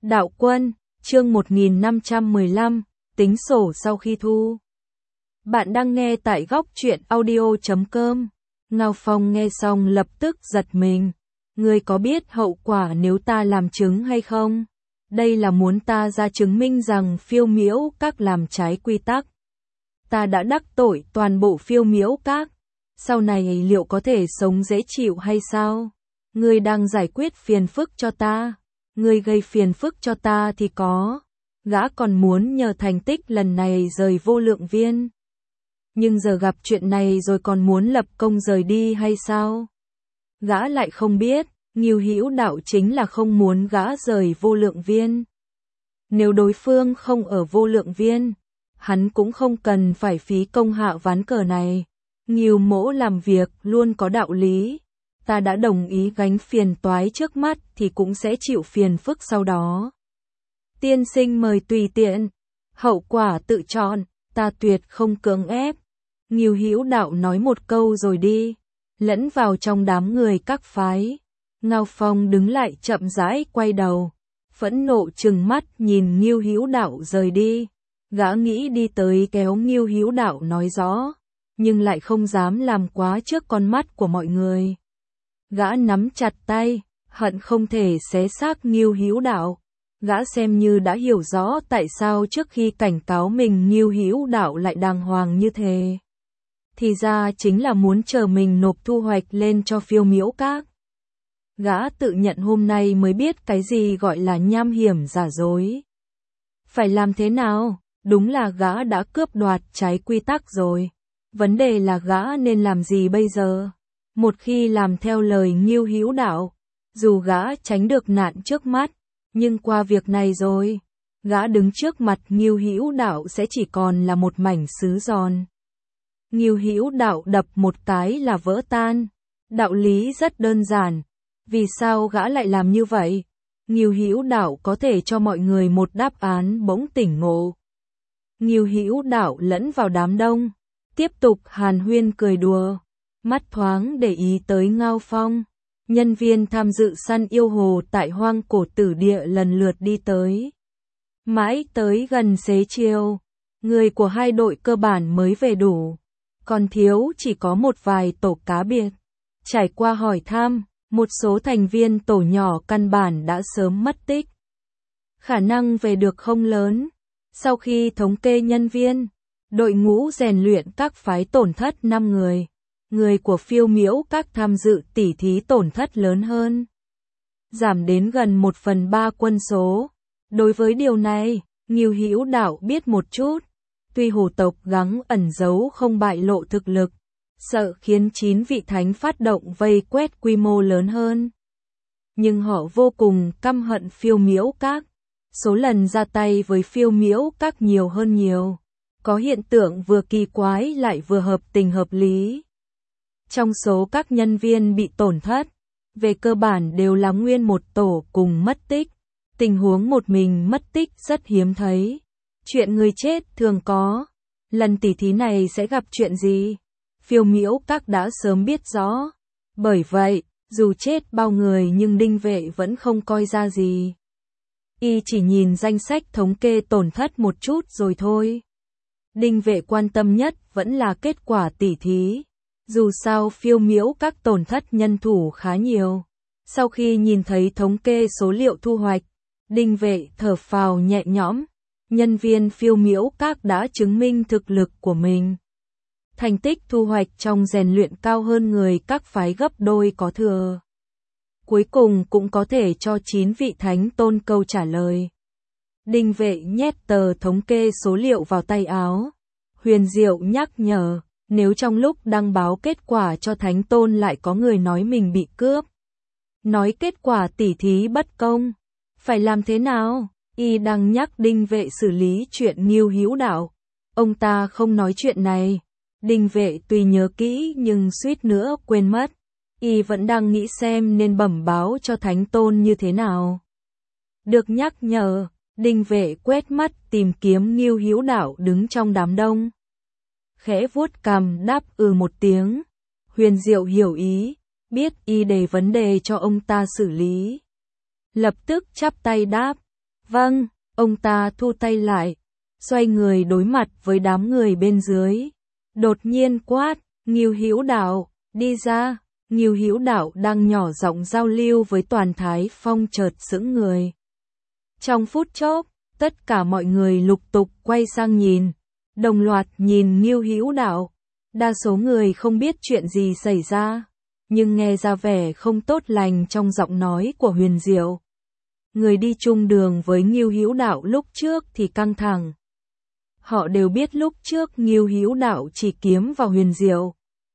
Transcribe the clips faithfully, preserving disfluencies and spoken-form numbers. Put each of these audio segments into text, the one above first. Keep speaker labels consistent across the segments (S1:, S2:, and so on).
S1: Đạo Quân, chương một nghìn năm trăm mười lăm, tính sổ sau khi thu. Bạn đang nghe tại góc truyện audio chấm com. Ngao Phong nghe xong lập tức giật mình. Ngươi có biết hậu quả nếu ta làm chứng hay không? Đây là muốn ta ra chứng minh rằng Phiêu Miễu Các làm trái quy tắc. Ta đã đắc tội toàn bộ Phiêu Miễu Các. Sau này liệu có thể sống dễ chịu hay sao? Ngươi đang giải quyết phiền phức cho ta. Ngươi gây phiền phức cho ta thì có. Gã còn muốn nhờ thành tích lần này rời Vô Lượng Viên. Nhưng giờ gặp chuyện này rồi còn muốn lập công rời đi hay sao? Gã lại không biết, Ngưu Hữu Đạo chính là không muốn gã rời Vô Lượng Viên. Nếu đối phương không ở Vô Lượng Viên, hắn cũng không cần phải phí công hạ ván cờ này. Ngưu Mỗ làm việc luôn có đạo lý. Ta đã đồng ý gánh phiền toái trước mắt thì cũng sẽ chịu phiền phức sau đó. Tiên sinh mời tùy tiện, hậu quả tự chọn, ta tuyệt không cưỡng ép. Ngưu Hữu Đạo nói một câu rồi đi, lẫn vào trong đám người các phái. Ngao Phong đứng lại chậm rãi quay đầu, phẫn nộ trừng mắt nhìn Ngưu Hữu Đạo rời đi. Gã nghĩ đi tới kéo Ngưu Hữu Đạo nói rõ, nhưng lại không dám làm quá trước con mắt của mọi người. Gã nắm chặt tay, hận không thể xé xác Ngưu Hữu Đạo. Gã xem như đã hiểu rõ tại sao trước khi cảnh cáo mình Ngưu Hữu Đạo lại đàng hoàng như thế. Thì ra chính là muốn chờ mình nộp thu hoạch lên cho Phiêu Miễu Các. Gã tự nhận hôm nay mới biết cái gì gọi là nham hiểm giả dối. Phải làm thế nào? Đúng là gã đã cướp đoạt trái quy tắc rồi. Vấn đề là gã nên làm gì bây giờ? Một khi làm theo lời Ngưu Hữu Đạo, dù gã tránh được nạn trước mắt, nhưng qua việc này rồi, gã đứng trước mặt Ngưu Hữu Đạo sẽ chỉ còn là một mảnh sứ giòn. Ngưu Hữu Đạo đập một cái là vỡ tan. Đạo lý rất đơn giản. Vì sao gã lại làm như vậy? Ngưu Hữu Đạo có thể cho mọi người một đáp án bỗng tỉnh ngộ. Ngưu Hữu Đạo lẫn vào đám đông, tiếp tục hàn huyên cười đùa, mắt thoáng để ý tới Ngao Phong. Nhân viên tham dự săn yêu hồ tại Hoang Cổ Tử Địa lần lượt đi tới. Mãi tới gần xế chiều, người của hai đội cơ bản mới về đủ, còn thiếu chỉ có một vài tổ cá biệt. Trải qua hỏi thăm, một số thành viên tổ nhỏ căn bản đã sớm mất tích. Khả năng về được không lớn. Sau khi thống kê nhân viên, đội ngũ rèn luyện các phái tổn thất năm người. Người của Phiêu Miễu Các tham dự tỉ thí tổn thất lớn hơn, giảm đến gần một phần ba quân số. Đối với điều này, Ngưu Hữu Đạo biết một chút. Tuy hồ tộc gắng ẩn giấu không bại lộ thực lực, sợ khiến chín vị thánh phát động vây quét quy mô lớn hơn, nhưng họ vô cùng căm hận Phiêu Miễu Các. Số lần ra tay với Phiêu Miễu Các nhiều hơn nhiều. Có hiện tượng vừa kỳ quái lại vừa hợp tình hợp lý. Trong số các nhân viên bị tổn thất, về cơ bản đều là nguyên một tổ cùng mất tích. Tình huống một mình mất tích rất hiếm thấy. Chuyện người chết thường có. Lần tỉ thí này sẽ gặp chuyện gì? Phiêu Miễu Các đã sớm biết rõ. Bởi vậy, dù chết bao người nhưng Đinh Vệ vẫn không coi ra gì. Y chỉ nhìn danh sách thống kê tổn thất một chút rồi thôi. Đinh Vệ quan tâm nhất vẫn là kết quả tỉ thí. Dù sao Phiêu Miễu Các tổn thất nhân thủ khá nhiều. Sau khi nhìn thấy thống kê số liệu thu hoạch, Đinh Vệ thở phào nhẹ nhõm. Nhân viên Phiêu Miễu Các đã chứng minh thực lực của mình. Thành tích thu hoạch trong rèn luyện cao hơn người các phái gấp đôi có thừa. Cuối cùng cũng có thể cho chín vị thánh tôn câu trả lời. Đinh Vệ nhét tờ thống kê số liệu vào tay áo. Huyền diệu nhắc nhở. Nếu trong lúc đăng báo kết quả cho thánh tôn lại có người nói mình bị cướp, nói kết quả tỉ thí bất công, phải làm thế nào? Y đang nhắc Đinh Vệ xử lý chuyện Ngưu Hữu Đạo. Ông ta không nói chuyện này. Đinh Vệ tuy nhớ kỹ nhưng suýt nữa quên mất. Y vẫn đang nghĩ xem nên bẩm báo cho thánh tôn như thế nào. Được nhắc nhở, Đinh Vệ quét mắt tìm kiếm Ngưu Hữu Đạo đứng trong đám đông. Khẽ vuốt cằm đáp ừ một tiếng. Huyền Diệu hiểu ý, biết Y đề vấn đề cho ông ta xử lý. Lập tức chắp tay đáp, Vâng, ông ta thu tay lại, xoay người đối mặt với đám người bên dưới. Đột nhiên quát, Ngưu Hữu Đạo, đi ra. Ngưu Hữu Đạo đang nhỏ giọng giao lưu với Toàn Thái Phong chợt sững người. Trong phút chốc, tất cả mọi người lục tục quay sang nhìn, đồng loạt nhìn Ngưu Hữu Đạo. Đa số người không biết chuyện gì xảy ra, nhưng nghe ra vẻ không tốt lành trong giọng nói của Huyền Diệu. Người đi chung đường với Ngưu Hữu Đạo lúc trước thì căng thẳng. Họ đều biết lúc trước Ngưu Hữu Đạo chỉ kiếm vào Huyền Diệu.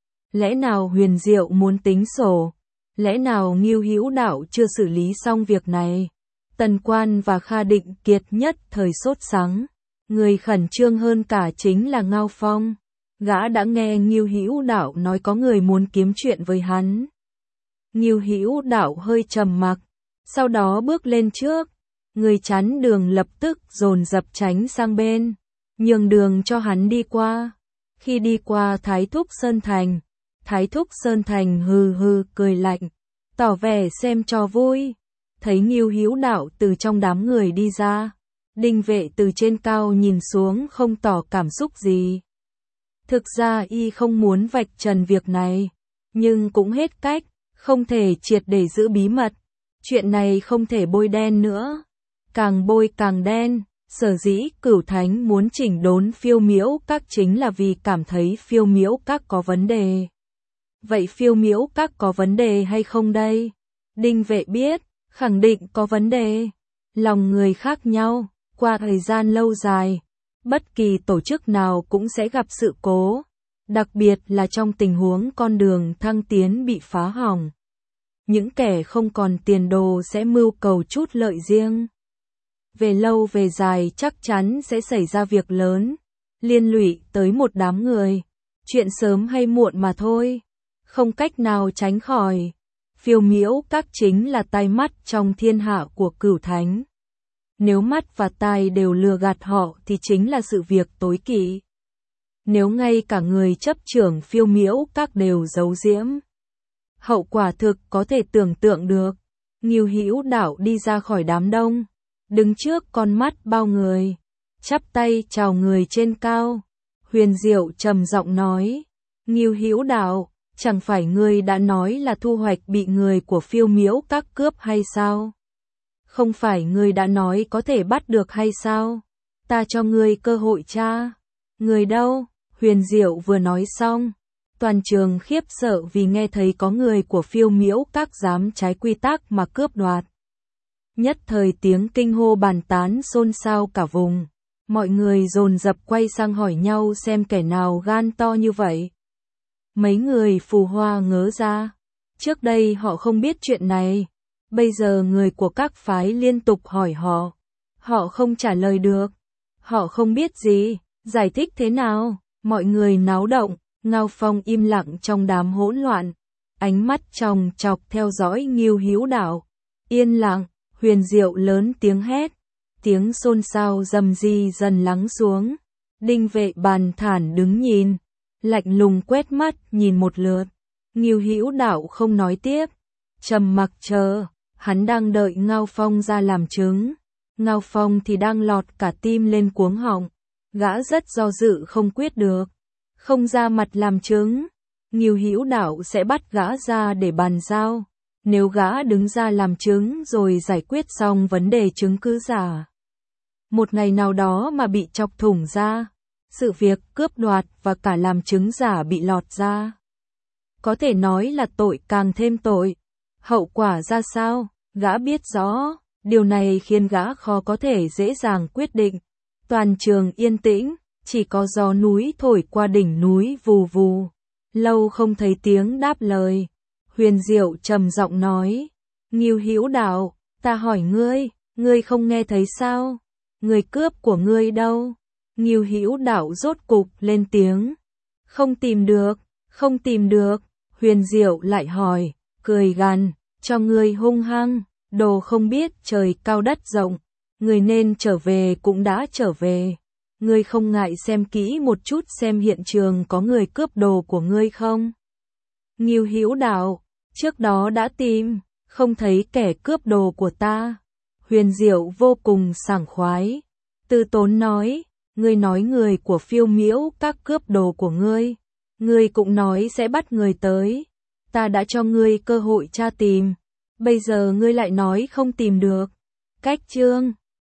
S1: Lẽ nào Huyền Diệu muốn tính sổ? Lẽ nào Ngưu Hữu Đạo chưa xử lý xong việc này? Tần Quan và Kha Định Kiệt nhất thời sốt sắng. Người khẩn trương hơn cả chính là Ngao Phong. Gã đã nghe Ngưu Hữu Đạo nói có người muốn kiếm chuyện với hắn. Ngưu Hữu Đạo hơi trầm mặc, sau đó bước lên trước. Người chắn đường lập tức dồn dập tránh sang bên, nhường đường cho hắn đi qua. Khi đi qua Thái Thúc Sơn Thành, Thái Thúc Sơn Thành hừ hừ cười lạnh, tỏ vẻ xem trò vui. Thấy Ngưu Hữu Đạo từ trong đám người đi ra, Đinh Vệ từ trên cao nhìn xuống không tỏ cảm xúc gì. Thực ra y không muốn vạch trần việc này, nhưng cũng hết cách, không thể triệt để giữ bí mật. Chuyện này không thể bôi đen nữa, càng bôi càng đen. Sở dĩ Cửu Thánh muốn chỉnh đốn Phiêu Miễu Các chính là vì cảm thấy Phiêu Miễu Các có vấn đề. Vậy Phiêu Miễu Các có vấn đề hay không đây? Đinh Vệ biết, khẳng định có vấn đề. Lòng người khác nhau, qua thời gian lâu dài, bất kỳ tổ chức nào cũng sẽ gặp sự cố, đặc biệt là trong tình huống con đường thăng tiến bị phá hỏng. Những kẻ không còn tiền đồ sẽ mưu cầu chút lợi riêng. Về lâu về dài chắc chắn sẽ xảy ra việc lớn, liên lụy tới một đám người. Chuyện sớm hay muộn mà thôi, không cách nào tránh khỏi. Phiêu Miễu Các chính là tai mắt trong thiên hạ của Cửu Thánh. Nếu mắt và tai đều lừa gạt họ thì chính là sự việc tối kỵ. Nếu ngay cả người chấp trưởng Phiêu Miễu Các đều giấu giếm, hậu quả thực có thể tưởng tượng được. Ngưu Hữu Đạo đi ra khỏi đám đông, đứng trước con mắt bao người, chắp tay chào người trên cao. Huyền Diệu trầm giọng nói, Ngưu Hữu Đạo, chẳng phải ngươi đã nói là thu hoạch bị người của Phiêu Miễu Các cướp hay sao? Không phải ngươi đã nói có thể bắt được hay sao? Ta cho ngươi cơ hội tra. Người đâu? Huyền Diệu vừa nói xong, toàn trường khiếp sợ vì nghe thấy có người của Phiêu Miễu Các dám trái quy tắc mà cướp đoạt. Nhất thời tiếng kinh hô bàn tán xôn xao cả vùng. Mọi người dồn dập quay sang hỏi nhau xem kẻ nào gan to như vậy. Mấy người phù hoa ngớ ra. Trước đây họ không biết chuyện này. Bây giờ người của các phái liên tục hỏi họ. Họ không trả lời được. Họ không biết gì. Giải thích thế nào? Mọi người náo động. Ngao Phong im lặng trong đám hỗn loạn. Ánh mắt chòng chọc theo dõi Ngưu Hữu Đạo. Yên lặng. Huyền Diệu lớn tiếng hét. Tiếng xôn xao rầm ri dần lắng xuống. Đinh Vệ bàn thản đứng nhìn, lạnh lùng quét mắt nhìn một lượt. Ngưu Hữu Đạo không nói tiếp, trầm mặc chờ. Hắn đang đợi Ngao Phong ra làm chứng. Ngao Phong thì đang lọt cả tim lên cuống họng. Gã rất do dự không quyết được, không ra mặt làm chứng. Ngưu Hữu Đạo sẽ bắt gã ra để bàn giao. Nếu gã đứng ra làm chứng rồi giải quyết xong vấn đề chứng cứ giả, một ngày nào đó mà bị chọc thủng ra, sự việc cướp đoạt và cả làm chứng giả bị lọt ra, có thể nói là tội càng thêm tội. Hậu quả ra sao, gã biết rõ, điều này khiến gã khó có thể dễ dàng quyết định. Toàn trường yên tĩnh, chỉ có gió núi thổi qua đỉnh núi vù vù. Lâu không thấy tiếng đáp lời. Huyền Diệu trầm giọng nói, Ngưu Hữu Đạo, ta hỏi ngươi, ngươi không nghe thấy sao? Người cướp của ngươi đâu? Ngưu Hữu Đạo rốt cục lên tiếng, không tìm được, không tìm được. Huyền Diệu lại hỏi, cười gằn, cho ngươi hung hăng, đồ không biết trời cao đất rộng, ngươi nên trở về cũng đã trở về. Ngươi không ngại xem kỹ một chút xem hiện trường có người cướp đồ của ngươi không? Ngưu Hữu Đạo, trước đó đã tìm, không thấy kẻ cướp đồ của ta. Huyền Diệu vô cùng sảng khoái. Tư Tốn nói, ngươi nói người của Phiêu Miễu các cướp đồ của ngươi, ngươi cũng nói sẽ bắt người tới. Ta đã cho ngươi cơ hội tra tìm, bây giờ ngươi lại nói không tìm được. Cách chương